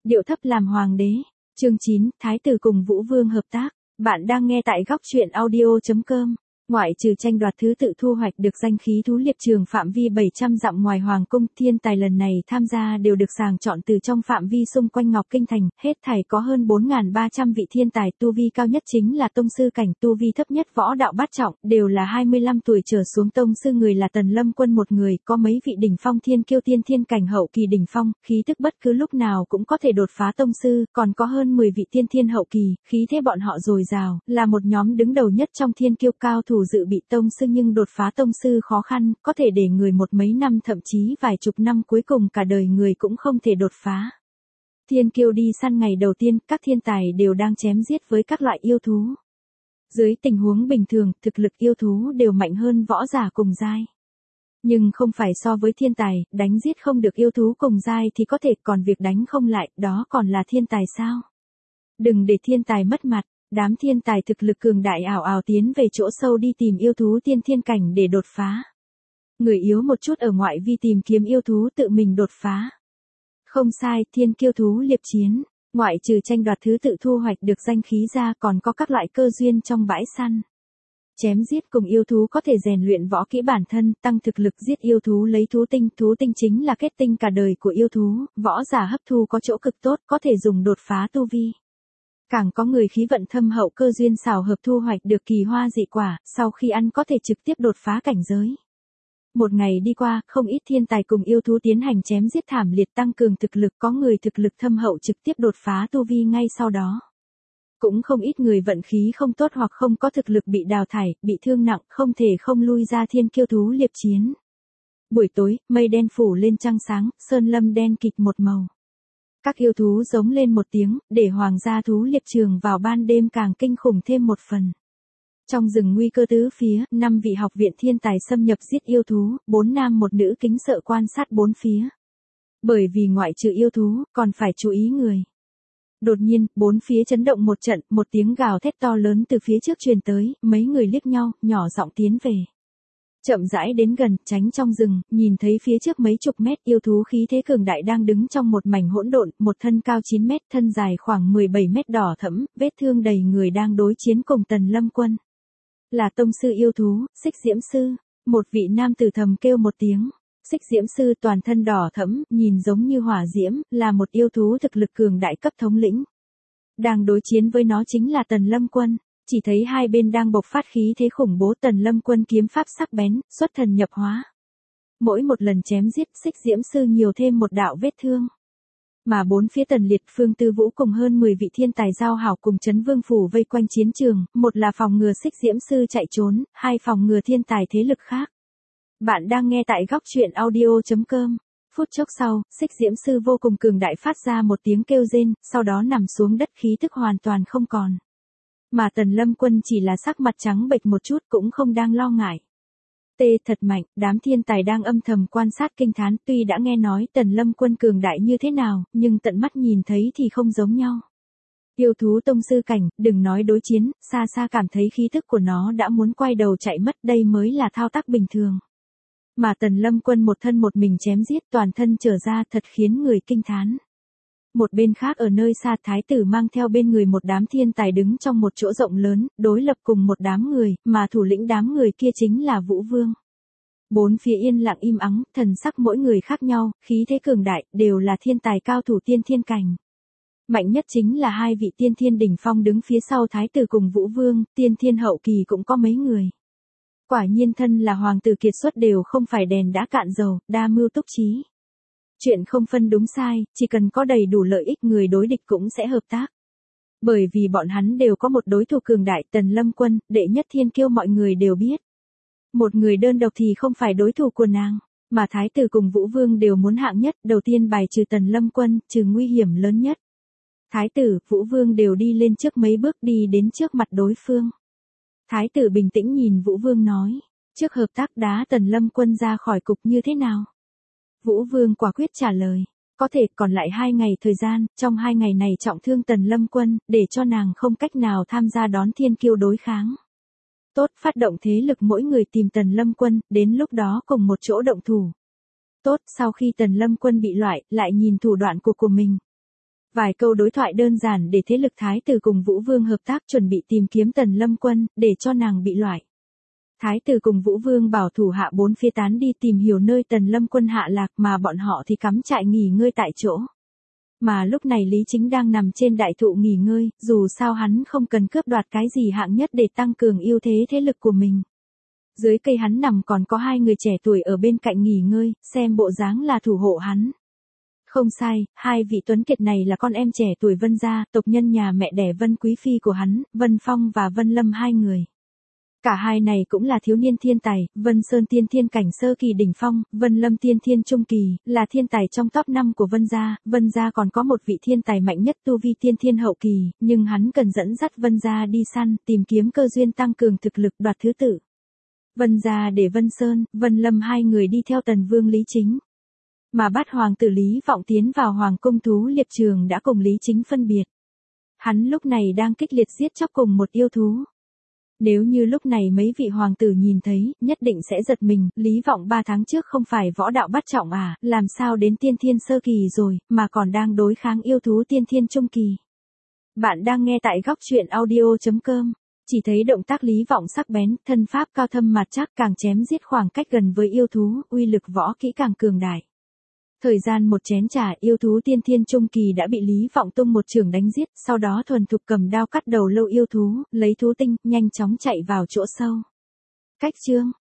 Điệu thấp làm hoàng đế. Chương 9, Thái tử cùng Vũ Vương hợp tác. Bạn đang nghe tại góc truyện audio.com. Ngoại trừ tranh đoạt thứ tự thu hoạch được danh khí thú liệp trường phạm vi 700 dặm ngoài hoàng cung, thiên tài lần này tham gia đều được sàng chọn từ trong phạm vi xung quanh Ngọc Kinh Thành, hết thảy có hơn 4.300 vị thiên tài, tu vi cao nhất chính là tông sư cảnh, tu vi thấp nhất võ đạo bát trọng, đều là 25 tuổi trở xuống, tông sư người là Tần Lâm Quân một người, có mấy vị đỉnh phong thiên kiêu tiên thiên cảnh hậu kỳ đỉnh phong, khí tức bất cứ lúc nào cũng có thể đột phá tông sư, còn có hơn 10 vị tiên thiên hậu kỳ, khí thế bọn họ dồi dào, là một nhóm đứng đầu nhất trong thiên kiêu cao thủ dự bị tông sư, nhưng đột phá tông sư khó khăn, có thể để người một mấy năm thậm chí vài chục năm, cuối cùng cả đời người cũng không thể đột phá. Thiên kiêu đi săn ngày đầu tiên, các thiên tài đều đang chém giết với các loại yêu thú. Dưới tình huống bình thường, thực lực yêu thú đều mạnh hơn võ giả cùng giai. Nhưng không phải so với thiên tài, đánh giết không được yêu thú cùng giai thì có thể, còn việc đánh không lại, đó còn là thiên tài sao? Đừng để thiên tài mất mặt. Đám thiên tài thực lực cường đại ảo ảo tiến về chỗ sâu đi tìm yêu thú tiên thiên cảnh để đột phá. Người yếu một chút ở ngoại vi tìm kiếm yêu thú tự mình đột phá. Không sai, thiên kiêu thú liệp chiến, ngoại trừ tranh đoạt thứ tự thu hoạch được danh khí ra, còn có các loại cơ duyên trong bãi săn. Chém giết cùng yêu thú có thể rèn luyện võ kỹ bản thân, tăng thực lực, giết yêu thú lấy thú tinh chính là kết tinh cả đời của yêu thú, võ giả hấp thu có chỗ cực tốt, có thể dùng đột phá tu vi. Càng có người khí vận thâm hậu, cơ duyên xảo hợp thu hoạch được kỳ hoa dị quả, sau khi ăn có thể trực tiếp đột phá cảnh giới. Một ngày đi qua, không ít thiên tài cùng yêu thú tiến hành chém giết thảm liệt, tăng cường thực lực, có người thực lực thâm hậu trực tiếp đột phá tu vi ngay sau đó. Cũng không ít người vận khí không tốt hoặc không có thực lực bị đào thải, bị thương nặng, không thể không lui ra thiên kiêu thú liệp chiến. Buổi tối, mây đen phủ lên trăng sáng, sơn lâm đen kịt một màu. Các yêu thú giống lên một tiếng, để hoàng gia thú liệp trường vào ban đêm càng kinh khủng thêm một phần. Trong rừng nguy cơ tứ phía, 5 vị học viện thiên tài xâm nhập giết yêu thú, 4 nam một nữ kính sợ quan sát bốn phía. Bởi vì ngoại trừ yêu thú, còn phải chú ý người. Đột nhiên, bốn phía chấn động một trận, một tiếng gào thét to lớn từ phía trước truyền tới, mấy người liếc nhau, nhỏ giọng tiến về. Chậm rãi đến gần, tránh trong rừng, nhìn thấy phía trước mấy chục mét, yêu thú khí thế cường đại đang đứng trong một mảnh hỗn độn, một thân cao 9 mét, thân dài khoảng 17 mét, đỏ thẫm, vết thương đầy người, đang đối chiến cùng Tần Lâm Quân. Là tông sư yêu thú, Xích Diễm Sư. Một vị nam tử thầm kêu một tiếng. Xích Diễm Sư toàn thân đỏ thẫm, nhìn giống như hỏa diễm, là một yêu thú thực lực cường đại cấp thống lĩnh. Đang đối chiến với nó chính là Tần Lâm Quân. Chỉ thấy hai bên đang bộc phát khí thế khủng bố, Tần Lâm Quân kiếm pháp sắc bén, xuất thần nhập hóa. Mỗi một lần chém giết, Xích Diễm Sư nhiều thêm một đạo vết thương. Mà bốn phía Tần Liệt, Phương Tư Vũ cùng hơn 10 vị thiên tài giao hảo cùng Trấn Vương phủ vây quanh chiến trường, một là phòng ngừa Xích Diễm Sư chạy trốn, hai phòng ngừa thiên tài thế lực khác. Bạn đang nghe tại góc truyện audio.com. Phút chốc sau, Xích Diễm Sư vô cùng cường đại phát ra một tiếng kêu rên, sau đó nằm xuống đất, khí tức hoàn toàn không còn. Mà Tần Lâm Quân chỉ là sắc mặt trắng bệch một chút, cũng không đang lo ngại. Tê, thật mạnh, đám thiên tài đang âm thầm quan sát kinh thán, tuy đã nghe nói Tần Lâm Quân cường đại như thế nào, nhưng tận mắt nhìn thấy thì không giống nhau. Yêu thú tông sư cảnh, đừng nói đối chiến, xa xa cảm thấy khí tức của nó đã muốn quay đầu chạy mất, đây mới là thao tác bình thường. Mà Tần Lâm Quân một thân một mình chém giết, toàn thân trở ra, thật khiến người kinh thán. Một bên khác ở nơi xa, thái tử mang theo bên người một đám thiên tài đứng trong một chỗ rộng lớn, đối lập cùng một đám người, mà thủ lĩnh đám người kia chính là Vũ Vương. Bốn phía yên lặng im ắng, thần sắc mỗi người khác nhau, khí thế cường đại, đều là thiên tài cao thủ tiên thiên cảnh. Mạnh nhất chính là hai vị tiên thiên đỉnh phong đứng phía sau thái tử cùng Vũ Vương, tiên thiên hậu kỳ cũng có mấy người. Quả nhiên thân là hoàng tử kiệt xuất đều không phải đèn đã cạn dầu, đa mưu túc trí. Chuyện không phân đúng sai, chỉ cần có đầy đủ lợi ích, người đối địch cũng sẽ hợp tác. Bởi vì bọn hắn đều có một đối thủ cường đại, Tần Lâm Quân, đệ nhất thiên kiêu mọi người đều biết. Một người đơn độc thì không phải đối thủ của nàng, mà thái tử cùng Vũ Vương đều muốn hạng nhất, đầu tiên bài trừ Tần Lâm Quân, trừ nguy hiểm lớn nhất. Thái tử, Vũ Vương đều đi lên trước mấy bước, đi đến trước mặt đối phương. Thái tử bình tĩnh nhìn Vũ Vương nói, trước hợp tác đá Tần Lâm Quân ra khỏi cục như thế nào? Vũ Vương quả quyết trả lời, có thể, còn lại 2 ngày thời gian, trong 2 ngày này trọng thương Tần Lâm Quân, để cho nàng không cách nào tham gia đón thiên kiêu đối kháng. Tốt, phát động thế lực mỗi người tìm Tần Lâm Quân, đến lúc đó cùng một chỗ động thủ. Tốt, sau khi Tần Lâm Quân bị loại, lại nhìn thủ đoạn của mình. Vài câu đối thoại đơn giản để thế lực Thái tử cùng Vũ Vương hợp tác chuẩn bị tìm kiếm Tần Lâm Quân, để cho nàng bị loại. Thái tử cùng Vũ Vương bảo thủ hạ bốn phía tán đi tìm hiểu nơi Tần Lâm Quân hạ lạc, mà bọn họ thì cắm trại nghỉ ngơi tại chỗ. Mà lúc này Lý Chính đang nằm trên đại thụ nghỉ ngơi, dù sao hắn không cần cướp đoạt cái gì hạng nhất để tăng cường ưu thế thế lực của mình. Dưới cây hắn nằm còn có hai người trẻ tuổi ở bên cạnh nghỉ ngơi, xem bộ dáng là thủ hộ hắn. Không sai, hai vị tuấn kiệt này là con em trẻ tuổi Vân gia, tộc nhân nhà mẹ đẻ Vân Quý Phi của hắn, Vân Phong và Vân Lâm hai người. Cả hai này cũng là thiếu niên thiên tài, Vân Sơn tiên thiên cảnh sơ kỳ đỉnh phong, Vân Lâm tiên thiên trung kỳ, là thiên tài trong top 5 của Vân gia còn có một vị thiên tài mạnh nhất tu vi tiên thiên hậu kỳ, nhưng hắn cần dẫn dắt Vân gia đi săn, tìm kiếm cơ duyên tăng cường thực lực đoạt thứ tự. Vân gia để Vân Sơn, Vân Lâm hai người đi theo Tần Vương Lý Chính. Mà Bát hoàng tử Lý Vọng tiến vào hoàng cung thú liệp trường đã cùng Lý Chính phân biệt. Hắn lúc này đang kịch liệt giết chóc cùng một yêu thú. Nếu như lúc này mấy vị hoàng tử nhìn thấy, nhất định sẽ giật mình, Lý Vọng 3 tháng trước không phải võ đạo bắt trọng à, làm sao đến tiên thiên sơ kỳ rồi, mà còn đang đối kháng yêu thú tiên thiên trung kỳ. Bạn đang nghe tại góc truyện audio.com. Chỉ thấy động tác Lý Vọng sắc bén, thân pháp cao thâm mạt chắc, càng chém giết khoảng cách gần với yêu thú, uy lực võ kỹ càng cường đại. Thời gian một chén trà, yêu thú tiên thiên trung kỳ đã bị Lý Vọng tung một chưởng đánh giết, sau đó thuần thục cầm đao cắt đầu lâu yêu thú, lấy thú tinh, nhanh chóng chạy vào chỗ sâu. Cách chương